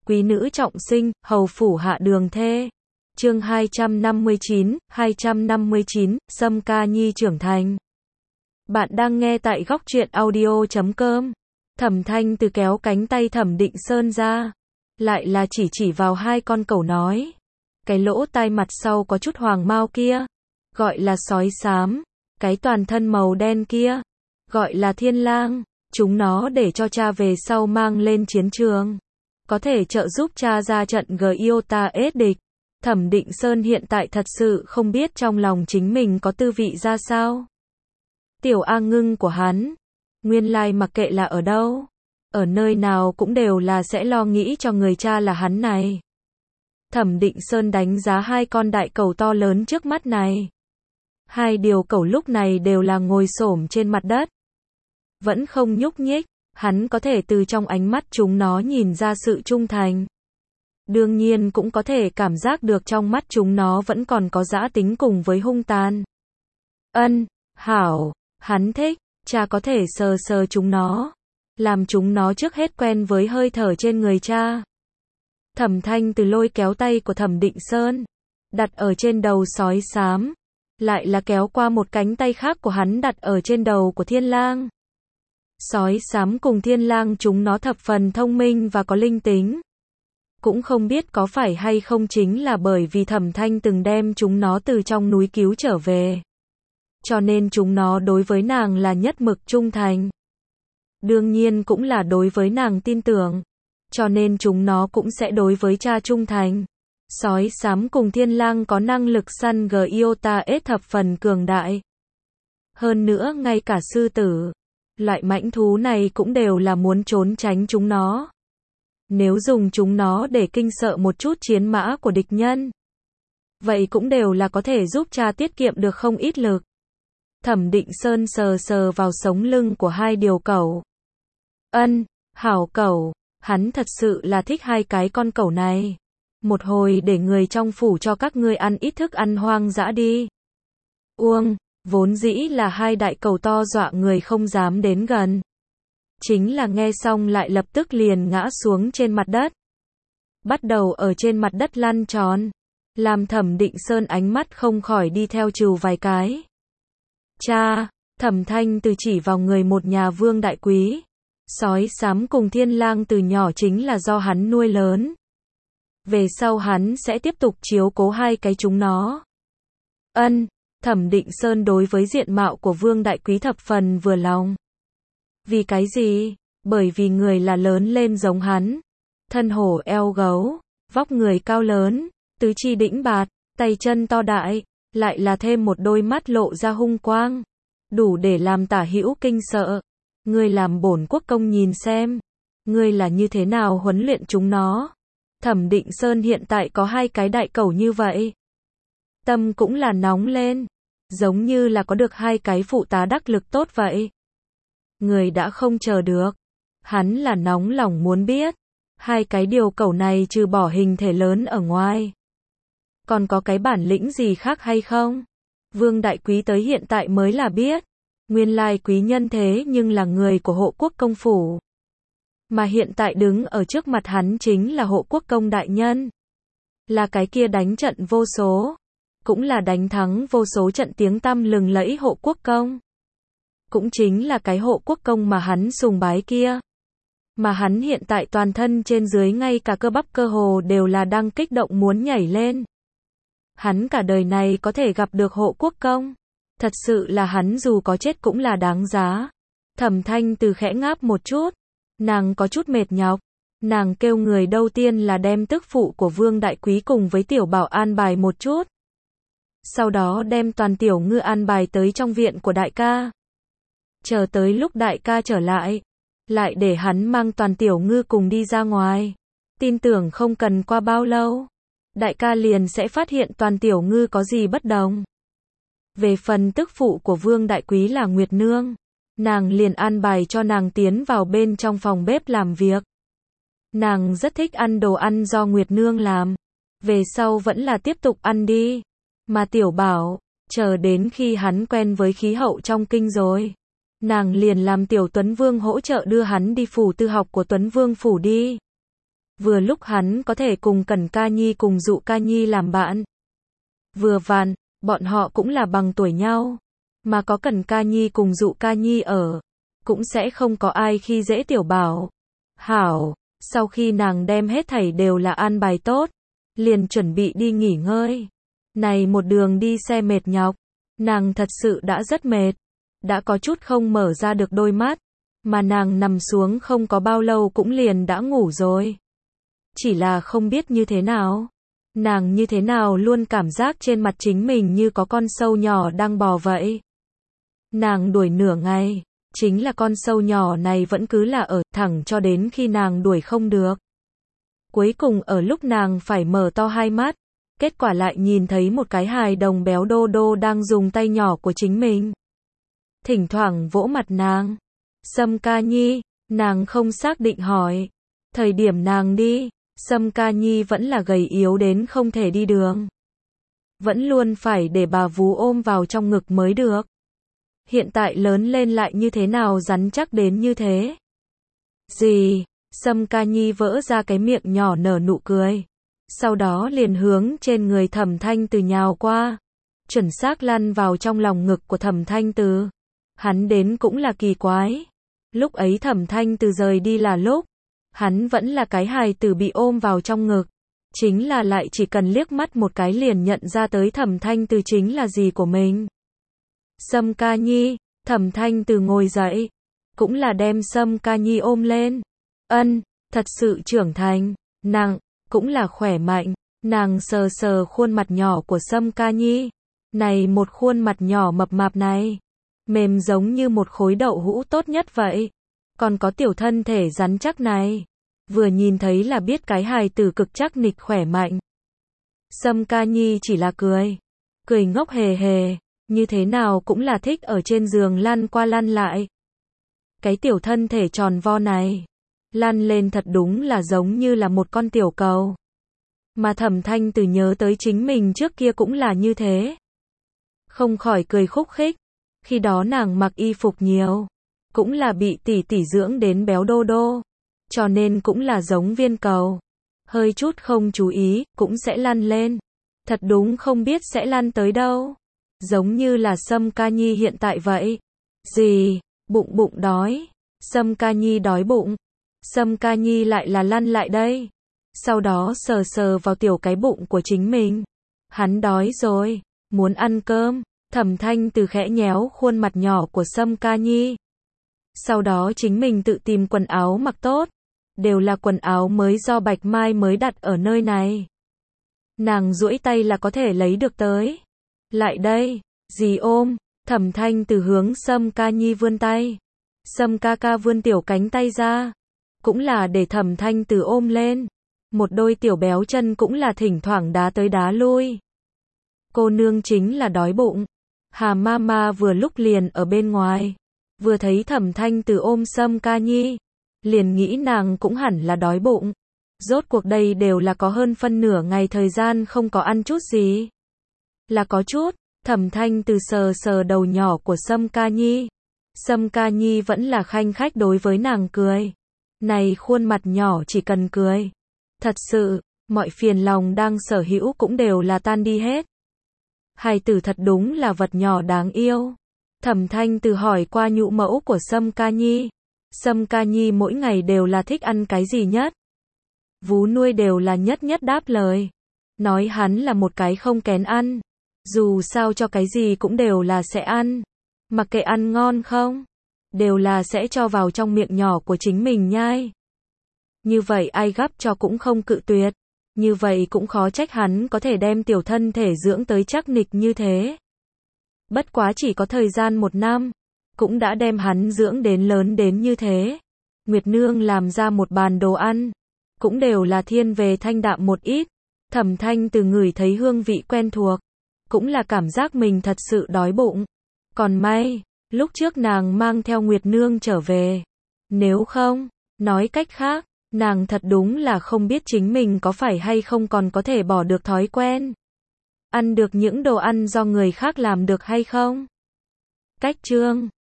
quý nữ trọng sinh, hầu phủ hạ đường thê. Chương 259, Sâm Ca Nhi trưởng thành. Bạn đang nghe tại góc truyện audio.com. Thẩm Thanh Từ kéo cánh tay Thẩm Định Sơn ra, lại là chỉ vào hai con cẩu nói, cái lỗ tai mặt sau có chút hoàng mao kia, gọi là sói xám, cái toàn thân màu đen kia, gọi là thiên lang, chúng nó để cho cha về sau mang lên chiến trường, có thể trợ giúp cha ra trận Giota địch. Thẩm Định Sơn hiện tại thật sự không biết trong lòng chính mình có tư vị ra sao. Tiểu A Ngưng của hắn, nguyên lai mặc kệ là ở đâu, ở nơi nào cũng đều là sẽ lo nghĩ cho người cha là hắn này. Thẩm Định Sơn đánh giá hai con đại cẩu to lớn trước mắt này. Hai điều cẩu lúc này đều là ngồi xổm trên mặt đất, vẫn không nhúc nhích, hắn có thể từ trong ánh mắt chúng nó nhìn ra sự trung thành. Đương nhiên cũng có thể cảm giác được trong mắt chúng nó vẫn còn có dã tính cùng với hung tàn. Hảo, hắn thích, cha có thể sờ chúng nó, làm chúng nó trước hết quen với hơi thở trên người cha. Thẩm Thanh Từ lôi kéo tay của Thẩm Định Sơn, đặt ở trên đầu sói xám, lại là kéo qua một cánh tay khác của hắn đặt ở trên đầu của thiên lang. Sói xám cùng thiên lang chúng nó thập phần thông minh và có linh tính. Cũng không biết có phải hay không chính là bởi vì Thẩm Thanh từng đem chúng nó từ trong núi cứu trở về, cho nên chúng nó đối với nàng là nhất mực trung thành. Đương nhiên cũng là đối với nàng tin tưởng, cho nên chúng nó cũng sẽ đối với cha trung thành. Sói xám cùng thiên lang có năng lực săn Giota thập phần cường đại. Hơn nữa ngay cả sư tử, loại mãnh thú này cũng đều là muốn trốn tránh chúng nó. Nếu dùng chúng nó để kinh sợ một chút chiến mã của địch nhân, vậy cũng đều là có thể giúp cha tiết kiệm được không ít lực. Thẩm Định Sơn sờ vào sống lưng của hai điều cẩu. Hảo cẩu, hắn thật sự là thích hai cái con cẩu này. Một hồi để người trong phủ cho các ngươi ăn ít thức ăn hoang dã đi. Vốn dĩ là hai đại cẩu to dọa người không dám đến gần. Chính là nghe xong lại lập tức liền ngã xuống trên mặt đất. Bắt đầu ở trên mặt đất lăn tròn, làm Thẩm Định Sơn ánh mắt không khỏi đi theo trừ vài cái. Cha, Thẩm Thanh Từ chỉ vào người một nhà vương đại quý. Sói xám cùng thiên lang từ nhỏ chính là do hắn nuôi lớn. Về sau hắn sẽ tiếp tục chiếu cố hai cái chúng nó. Thẩm Định Sơn đối với diện mạo của vương đại quý thập phần vừa lòng. Vì cái gì? Bởi vì người là lớn lên giống hắn. Thân hổ eo gấu, vóc người cao lớn, tứ chi đĩnh bạt, tay chân to đại, lại là thêm một đôi mắt lộ ra hung quang, đủ để làm tả hữu kinh sợ. Ngươi làm bổn quốc công nhìn xem, ngươi là như thế nào huấn luyện chúng nó. Thẩm Định Sơn hiện tại có hai cái đại cẩu như vậy, tâm cũng là nóng lên, giống như là có được hai cái phụ tá đắc lực tốt vậy. Người đã không chờ được, hắn là nóng lòng muốn biết, hai cái điều cẩu này trừ bỏ hình thể lớn ở ngoài, còn có cái bản lĩnh gì khác hay không? Vương đại quý tới hiện tại mới là biết, nguyên lai quý nhân thế nhưng là người của hộ quốc công phủ. Mà hiện tại đứng ở trước mặt hắn chính là hộ quốc công đại nhân. Là cái kia đánh trận vô số, cũng là đánh thắng vô số trận tiếng tăm lừng lẫy hộ quốc công. Cũng chính là cái hộ quốc công mà hắn sùng bái kia. Mà hắn hiện tại toàn thân trên dưới ngay cả cơ bắp cơ hồ đều là đang kích động muốn nhảy lên. Hắn cả đời này có thể gặp được hộ quốc công, thật sự là hắn dù có chết cũng là đáng giá. Thẩm Thanh Từ khẽ ngáp một chút, nàng có chút mệt nhọc. Nàng kêu người đầu tiên là đem tức phụ của vương đại quý cùng với tiểu bảo an bài một chút. Sau đó đem toàn tiểu ngư an bài tới trong viện của đại ca. Chờ tới lúc đại ca trở lại để hắn mang toàn tiểu ngư cùng đi ra ngoài. Tin tưởng không cần qua bao lâu, đại ca liền sẽ phát hiện toàn tiểu ngư có gì bất đồng. Về phần tức phụ của vương đại quý là Nguyệt Nương, nàng liền an bài cho nàng tiến vào bên trong phòng bếp làm việc. Nàng rất thích ăn đồ ăn do Nguyệt Nương làm, về sau vẫn là tiếp tục ăn đi. Mà tiểu bảo, chờ đến khi hắn quen với khí hậu trong kinh rồi, nàng liền làm tiểu Tuấn Vương hỗ trợ đưa hắn đi phủ tư học của Tuấn Vương phủ đi. Vừa lúc hắn có thể cùng Cẩn Ca Nhi cùng Dụ Ca Nhi làm bạn. Vừa vặn, bọn họ cũng là bằng tuổi nhau. Mà có Cẩn Ca Nhi cùng Dụ Ca Nhi ở, cũng sẽ không có ai khi dễ Tiểu Bảo. Hảo, sau khi nàng đem hết thảy đều là an bài tốt, liền chuẩn bị đi nghỉ ngơi. Này một đường đi xe mệt nhọc, nàng thật sự đã rất mệt, đã có chút không mở ra được đôi mắt, mà nàng nằm xuống không có bao lâu cũng liền đã ngủ rồi. Chỉ là không biết như thế nào, nàng như thế nào luôn cảm giác trên mặt chính mình như có con sâu nhỏ đang bò vậy. Nàng đuổi nửa ngày, chính là con sâu nhỏ này vẫn cứ là ở, thẳng cho đến khi nàng đuổi không được. Cuối cùng ở lúc nàng phải mở to hai mắt, kết quả lại nhìn thấy một cái hài đồng béo đô đô đang dùng tay nhỏ của chính mình. Thỉnh thoảng vỗ mặt nàng. Sâm Ca Nhi, nàng không xác định hỏi. Thời điểm nàng đi, Sâm Ca Nhi vẫn là gầy yếu đến không thể đi đường. Vẫn luôn phải để bà vú ôm vào trong ngực mới được. Hiện tại lớn lên lại như thế nào rắn chắc đến như thế. Gì? Sâm Ca Nhi vỡ ra cái miệng nhỏ nở nụ cười. Sau đó liền hướng trên người Thẩm Thanh Từ nhào qua. Chuẩn xác lăn vào trong lòng ngực của Thẩm Thanh Từ. Hắn đến cũng là kỳ quái. Lúc ấy Thẩm Thanh Từ rời đi là lúc hắn vẫn là cái hài tử bị ôm vào trong ngực. Chính là lại chỉ cần liếc mắt một cái liền nhận ra tới Thẩm Thanh Từ chính là gì của mình. Sâm Ca Nhi, Thẩm Thanh Từ ngồi dậy. Cũng là đem Sâm Ca Nhi ôm lên. Ân, thật sự trưởng thành, nặng, cũng là khỏe mạnh. Nàng sờ sờ khuôn mặt nhỏ của Sâm Ca Nhi. Này một khuôn mặt nhỏ mập mạp này, mềm giống như một khối đậu hũ tốt nhất vậy. Còn có tiểu thân thể rắn chắc này. Vừa nhìn thấy là biết cái hài tử cực chắc nịch khỏe mạnh. Sâm Ca Nhi chỉ là cười. Cười ngốc hề hề. Như thế nào cũng là thích ở trên giường lăn qua lăn lại. Cái tiểu thân thể tròn vo này. Lăn lên thật đúng là giống như là một con tiểu cầu. Mà Thẩm Thanh Từ nhớ tới chính mình trước kia cũng là như thế. Không khỏi cười khúc khích. Khi đó nàng mặc y phục nhiều. Cũng là bị tỷ tỷ dưỡng đến béo đô đô. Cho nên cũng là giống viên cầu. Hơi chút không chú ý, cũng sẽ lăn lên. Thật đúng không biết sẽ lăn tới đâu. Giống như là Sâm Ca Nhi hiện tại vậy. Gì? Bụng bụng đói. Sâm Ca Nhi đói bụng. Sâm Ca Nhi lại là lăn lại đây. Sau đó sờ sờ vào tiểu cái bụng của chính mình. Hắn đói rồi. Muốn ăn cơm. Thẩm Thanh Từ khẽ nhéo khuôn mặt nhỏ của Sâm Ca Nhi. Sau đó chính mình tự tìm quần áo mặc tốt. Đều là quần áo mới do Bạch Mai mới đặt ở nơi này. Nàng duỗi tay là có thể lấy được tới. Lại đây, dì ôm. Thẩm Thanh Từ hướng Sâm Ca Nhi vươn tay. Sâm ca ca vươn tiểu cánh tay ra. Cũng là để Thẩm Thanh Từ ôm lên. Một đôi tiểu béo chân cũng là thỉnh thoảng đá tới đá lui. Cô nương chính là đói bụng. Hà Mama vừa lúc liền ở bên ngoài. Vừa thấy Thẩm Thanh Từ ôm Sâm Ca Nhi. Liền nghĩ nàng cũng hẳn là đói bụng. Rốt cuộc đây đều là có hơn phân nửa ngày thời gian không có ăn chút gì. Là có chút. Thẩm Thanh Từ sờ sờ đầu nhỏ của Sâm Ca Nhi. Sâm Ca Nhi vẫn là khanh khách đối với nàng cười. Này khuôn mặt nhỏ chỉ cần cười. Thật sự, mọi phiền lòng đang sở hữu cũng đều là tan đi hết. Hài tử thật đúng là vật nhỏ đáng yêu. Thẩm Thanh Từ hỏi qua nhũ mẫu của Sâm Ca Nhi. Sâm Ca Nhi mỗi ngày đều là thích ăn cái gì nhất. Vú nuôi đều là nhất nhất đáp lời. Nói hắn là một cái không kén ăn. Dù sao cho cái gì cũng đều là sẽ ăn. Mặc kệ ăn ngon không, đều là sẽ cho vào trong miệng nhỏ của chính mình nhai. Như vậy ai gắp cho cũng không cự tuyệt. Như vậy cũng khó trách hắn có thể đem tiểu thân thể dưỡng tới chắc nịch như thế. Bất quá chỉ có thời gian 1 năm, cũng đã đem hắn dưỡng đến lớn đến như thế. Nguyệt Nương làm ra một bàn đồ ăn, cũng đều là thiên về thanh đạm một ít. Thẩm Thanh Từ ngửi thấy hương vị quen thuộc, cũng là cảm giác mình thật sự đói bụng. Còn may, lúc trước nàng mang theo Nguyệt Nương trở về. Nếu không, nói cách khác, nàng thật đúng là không biết chính mình có phải hay không còn có thể bỏ được thói quen. Ăn được những đồ ăn do người khác làm được hay không. Cách chương